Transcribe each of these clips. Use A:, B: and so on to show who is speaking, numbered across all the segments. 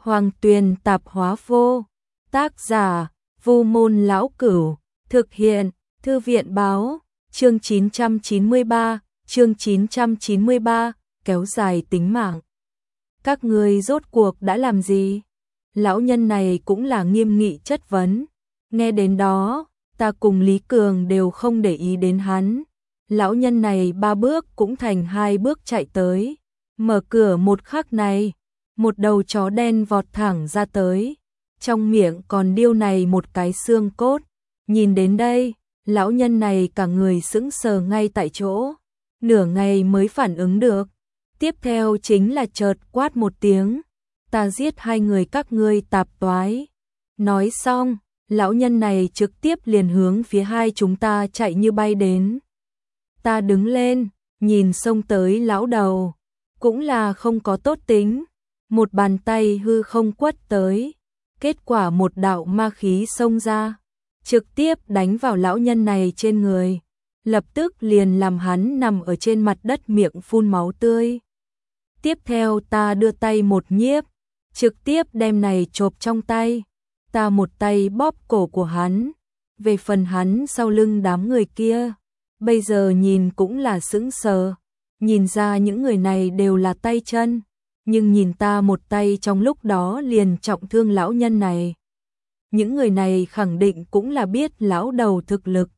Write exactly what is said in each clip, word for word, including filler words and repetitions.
A: Hoàng Tuyền Tạp Hóa Vô. Tác giả: Vu Môn Lão Cửu. Thực hiện: Thư viện Báo. Chương chín trăm chín mươi ba, chương chín trăm chín mươi ba, kéo dài tính mạng. Các ngươi rốt cuộc đã làm gì? Lão nhân này cũng là nghiêm nghị chất vấn. Nghe đến đó, ta cùng Lý Cường đều không để ý đến hắn. Lão nhân này ba bước cũng thành hai bước chạy tới. Mở cửa một khắc này, một đầu chó đen vọt thẳng ra tới. Trong miệng còn điêu này một cái xương cốt. Nhìn đến đây, lão nhân này cả người sững sờ ngay tại chỗ. Nửa ngày mới phản ứng được. Tiếp theo chính là chợt quát một tiếng. Ta giết hai người các ngươi tạp toái. Nói xong, lão nhân này trực tiếp liền hướng phía hai chúng ta chạy như bay đến. Ta đứng lên, nhìn xông tới lão đầu. Cũng là không có tốt tính. Một bàn tay hư không quất tới. Kết quả một đạo ma khí xông ra. Trực tiếp đánh vào lão nhân này trên người. Lập tức liền làm hắn nằm ở trên mặt đất miệng phun máu tươi. Tiếp theo ta đưa tay một nhiếp. Trực tiếp đem này chộp trong tay. Ta một tay bóp cổ của hắn. Về phần hắn sau lưng đám người kia. Bây giờ nhìn cũng là sững sờ. Nhìn ra những người này đều là tay chân. Nhưng nhìn ta một tay trong lúc đó liền trọng thương lão nhân này. Những người này khẳng định cũng là biết lão đầu thực lực.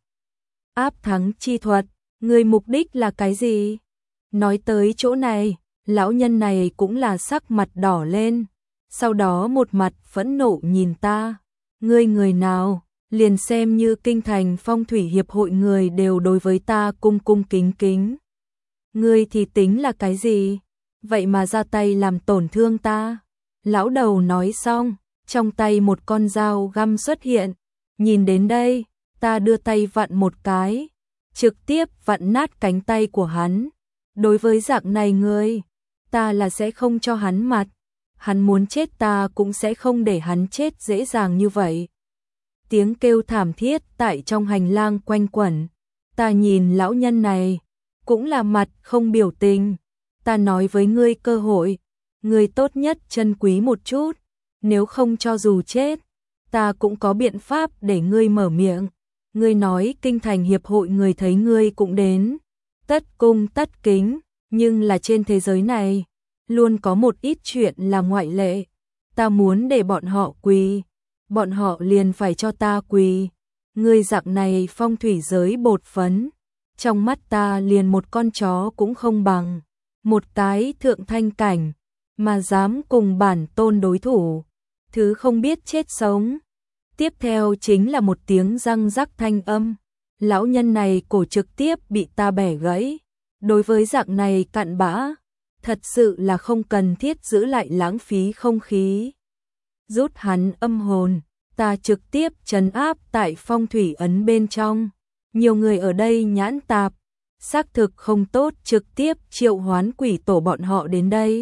A: Áp thắng chi thuật, người mục đích là cái gì? Nói tới chỗ này, lão nhân này cũng là sắc mặt đỏ lên. Sau đó một mặt phẫn nộ nhìn ta. Ngươi người nào, liền xem như kinh thành phong thủy hiệp hội người đều đối với ta cung cung kính kính. Ngươi thì tính là cái gì? Vậy mà ra tay làm tổn thương ta. Lão đầu nói xong, trong tay một con dao găm xuất hiện. Nhìn đến đây, ta đưa tay vặn một cái, trực tiếp vặn nát cánh tay của hắn. Đối với dạng này ngươi, ta là sẽ không cho hắn mặt. Hắn muốn chết ta cũng sẽ không để hắn chết dễ dàng như vậy. Tiếng kêu thảm thiết tại trong hành lang quanh quẩn. Ta nhìn lão nhân này, cũng là mặt không biểu tình. Ta nói với ngươi cơ hội, ngươi tốt nhất trân quý một chút. Nếu không cho dù chết, ta cũng có biện pháp để ngươi mở miệng. Ngươi nói kinh thành hiệp hội người thấy ngươi cũng đến. Tất cung tất kính, nhưng là trên thế giới này, luôn có một ít chuyện là ngoại lệ. Ta muốn để bọn họ quỳ, bọn họ liền phải cho ta quỳ. Ngươi dạng này phong thủy giới bột phấn, trong mắt ta liền một con chó cũng không bằng. Một cái thượng thanh cảnh, mà dám cùng bản tôn đối thủ, thứ không biết chết sống. Tiếp theo chính là một tiếng răng rắc thanh âm. Lão nhân này cổ trực tiếp bị ta bẻ gãy. Đối với dạng này cặn bã, thật sự là không cần thiết giữ lại lãng phí không khí. Rút hắn âm hồn, ta trực tiếp trấn áp tại phong thủy ấn bên trong. Nhiều người ở đây nhãn tạp, xác thực không tốt, trực tiếp triệu hoán quỷ tổ bọn họ đến đây.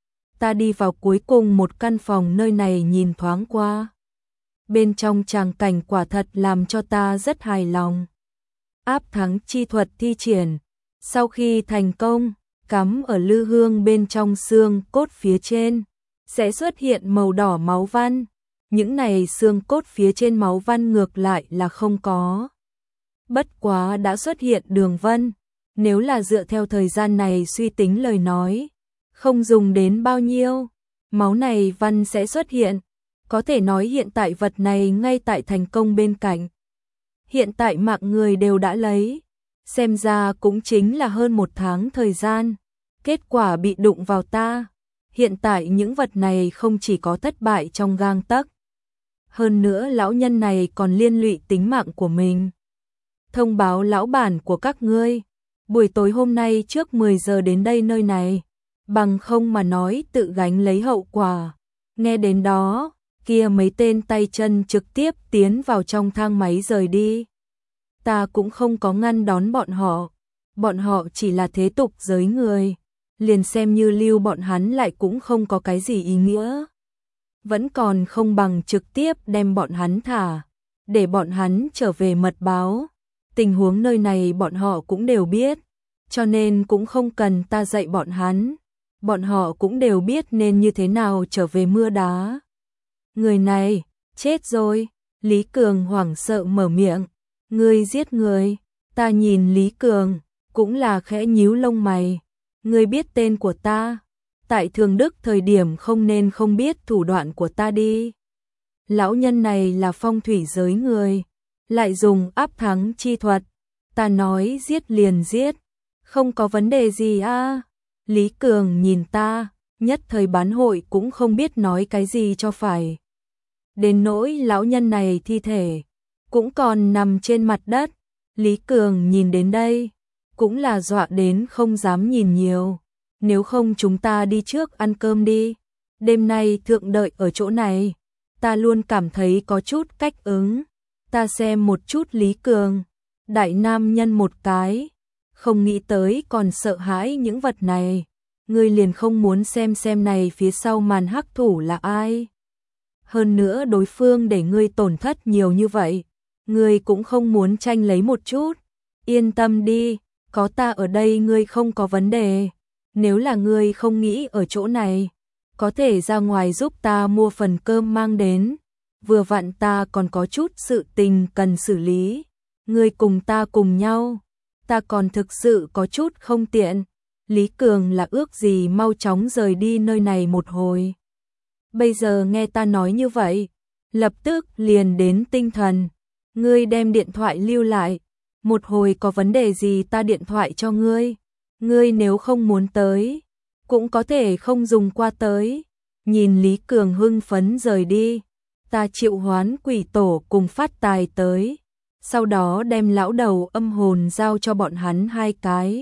A: Ta đi vào cuối cùng một căn phòng nơi này nhìn thoáng qua. Bên trong tràng cảnh quả thật làm cho ta rất hài lòng. Áp thắng chi thuật thi triển. Sau khi thành công, cắm ở lư hương bên trong xương cốt phía trên, sẽ xuất hiện màu đỏ máu văn. Những này xương cốt phía trên máu văn ngược lại là không có. Bất quá đã xuất hiện đường vân. Nếu là dựa theo thời gian này suy tính lời nói, không dùng đến bao nhiêu, máu này văn sẽ xuất hiện. Có thể nói hiện tại vật này ngay tại thành công bên cạnh. Hiện tại mạng người đều đã lấy, xem ra cũng chính là hơn một tháng thời gian. Kết quả bị đụng vào ta. Hiện tại những vật này không chỉ có thất bại trong gang tấc, hơn nữa lão nhân này còn liên lụy tính mạng của mình. Thông báo lão bản của các ngươi, buổi tối hôm nay trước mười giờ đến đây nơi này, bằng không mà nói tự gánh lấy hậu quả. Nghe đến đó, kia mấy tên tay chân trực tiếp tiến vào trong thang máy rời đi. Ta cũng không có ngăn đón bọn họ, bọn họ chỉ là thế tục giới người, liền xem như lưu bọn hắn lại cũng không có cái gì ý nghĩa. Vẫn còn không bằng trực tiếp đem bọn hắn thả, để bọn hắn trở về mật báo. Tình huống nơi này bọn họ cũng đều biết, cho nên cũng không cần ta dạy bọn hắn. bọn họ cũng đều biết nên như thế nào trở về mưa đá. Người này, chết rồi, Lý Cường hoảng sợ mở miệng, ngươi giết người, ta nhìn Lý Cường, cũng là khẽ nhíu lông mày, ngươi biết tên của ta, tại Thường Đức thời điểm không nên không biết thủ đoạn của ta đi. Lão nhân này là phong thủy giới người, lại dùng áp thắng chi thuật, ta nói giết liền giết, không có vấn đề gì a. À? Lý Cường nhìn ta, nhất thời bán hội cũng không biết nói cái gì cho phải. Đến nỗi lão nhân này thi thể, cũng còn nằm trên mặt đất, Lý Cường nhìn đến đây, cũng là dọa đến không dám nhìn nhiều. Nếu không chúng ta đi trước ăn cơm đi, đêm nay thượng đợi ở chỗ này, ta luôn cảm thấy có chút cách ứng. Ta xem một chút Lý Cường, đại nam nhân một cái, không nghĩ tới còn sợ hãi những vật này, ngươi liền không muốn xem xem này phía sau màn hắc thủ là ai. Hơn nữa đối phương để ngươi tổn thất nhiều như vậy, ngươi cũng không muốn tranh lấy một chút. Yên tâm đi, có ta ở đây ngươi không có vấn đề. Nếu là ngươi không nghĩ ở chỗ này, có thể ra ngoài giúp ta mua phần cơm mang đến. Vừa vặn ta còn có chút sự tình cần xử lý, ngươi cùng ta cùng nhau, ta còn thực sự có chút không tiện. Lý Cường là ước gì mau chóng rời đi nơi này một hồi. Bây giờ nghe ta nói như vậy, lập tức liền đến tinh thần, ngươi đem điện thoại lưu lại, một hồi có vấn đề gì ta điện thoại cho ngươi, ngươi nếu không muốn tới, cũng có thể không dùng qua tới. Nhìn Lý Cường hưng phấn rời đi, ta triệu hoán quỷ tổ cùng phát tài tới, sau đó đem lão đầu âm hồn giao cho bọn hắn hai cái.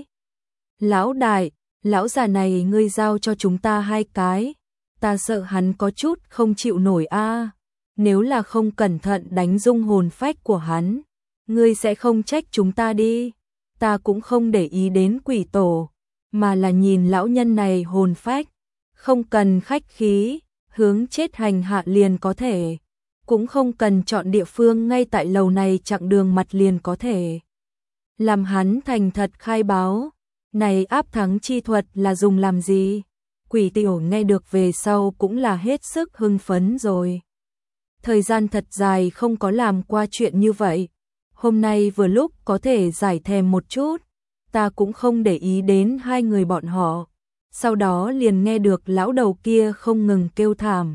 A: Lão đại, lão già này ngươi giao cho chúng ta hai cái, ta sợ hắn có chút không chịu nổi a. À. Nếu là không cẩn thận đánh rung hồn phách của hắn, ngươi sẽ không trách chúng ta đi. Ta cũng không để ý đến quỷ tổ, mà là nhìn lão nhân này hồn phách, không cần khách khí, hướng chết hành hạ liền có thể, cũng không cần chọn địa phương ngay tại lầu này chặng đường mặt liền có thể. Làm hắn thành thật khai báo, này áp thắng chi thuật là dùng làm gì? Quỷ tiểu nghe được về sau cũng là hết sức hưng phấn rồi. Thời gian thật dài không có làm qua chuyện như vậy, hôm nay vừa lúc có thể giải thèm một chút, ta cũng không để ý đến hai người bọn họ. Sau đó liền nghe được lão đầu kia không ngừng kêu thảm.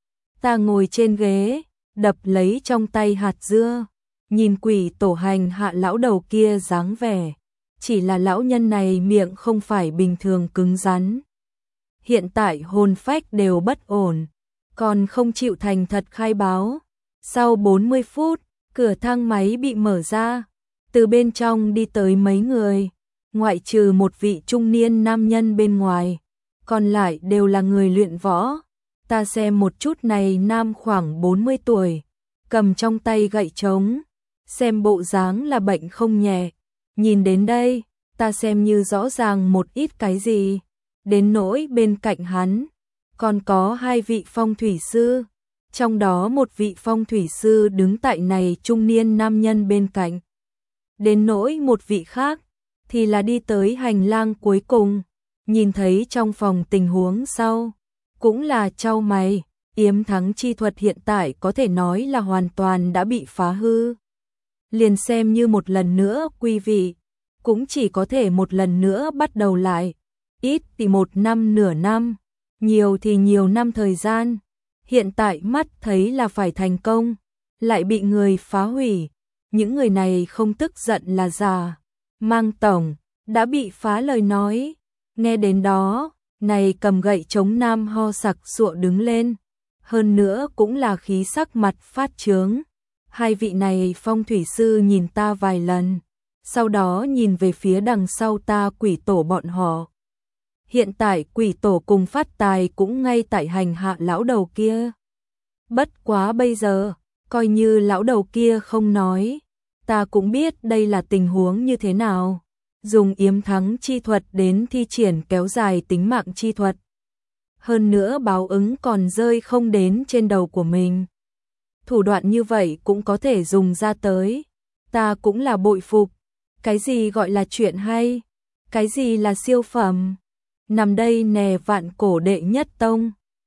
A: Ta ngồi trên ghế, đập lấy trong tay hạt dưa, nhìn quỷ tổ hành hạ lão đầu kia dáng vẻ, chỉ là lão nhân này miệng không phải bình thường cứng rắn. Hiện tại hồn phách đều bất ổn, còn không chịu thành thật khai báo. Sau bốn mươi phút, cửa thang máy bị mở ra, từ bên trong đi tới mấy người, ngoại trừ một vị trung niên nam nhân bên ngoài, còn lại đều là người luyện võ. Ta xem một chút này nam khoảng bốn mươi tuổi, cầm trong tay gậy trống, xem bộ dáng là bệnh không nhẹ. Nhìn đến đây, ta xem như rõ ràng một ít cái gì. Đến nỗi bên cạnh hắn, còn có hai vị phong thủy sư, trong đó một vị phong thủy sư đứng tại này trung niên nam nhân bên cạnh. Đến nỗi một vị khác, thì là đi tới hành lang cuối cùng, nhìn thấy trong phòng tình huống sau, cũng là chau mày. Yếm thắng chi thuật hiện tại có thể nói là hoàn toàn đã bị phá hư. Liền xem như một lần nữa quy vị, cũng chỉ có thể một lần nữa bắt đầu lại. Ít thì một năm nửa năm, nhiều thì nhiều năm thời gian. Hiện tại mắt thấy là phải thành công, lại bị người phá hủy. Những người này không tức giận là già. Mang tổng, đã bị phá lời nói. Nghe đến đó, này cầm gậy chống nam ho sặc sụa đứng lên. Hơn nữa cũng là khí sắc mặt phát trướng. Hai vị này phong thủy sư nhìn ta vài lần, sau đó nhìn về phía đằng sau ta quỷ tổ bọn họ. Hiện tại quỷ tổ cùng phát tài cũng ngay tại hành hạ lão đầu kia. Bất quá bây giờ, coi như lão đầu kia không nói, ta cũng biết đây là tình huống như thế nào. Dùng yếm thắng chi thuật đến thi triển kéo dài tính mạng chi thuật. Hơn nữa báo ứng còn rơi không đến trên đầu của mình. Thủ đoạn như vậy cũng có thể dùng ra tới. Ta cũng là bội phục. Cái gì gọi là chuyện hay? Cái gì là siêu phẩm? nằm đây nè vạn cổ đệ nhất tông.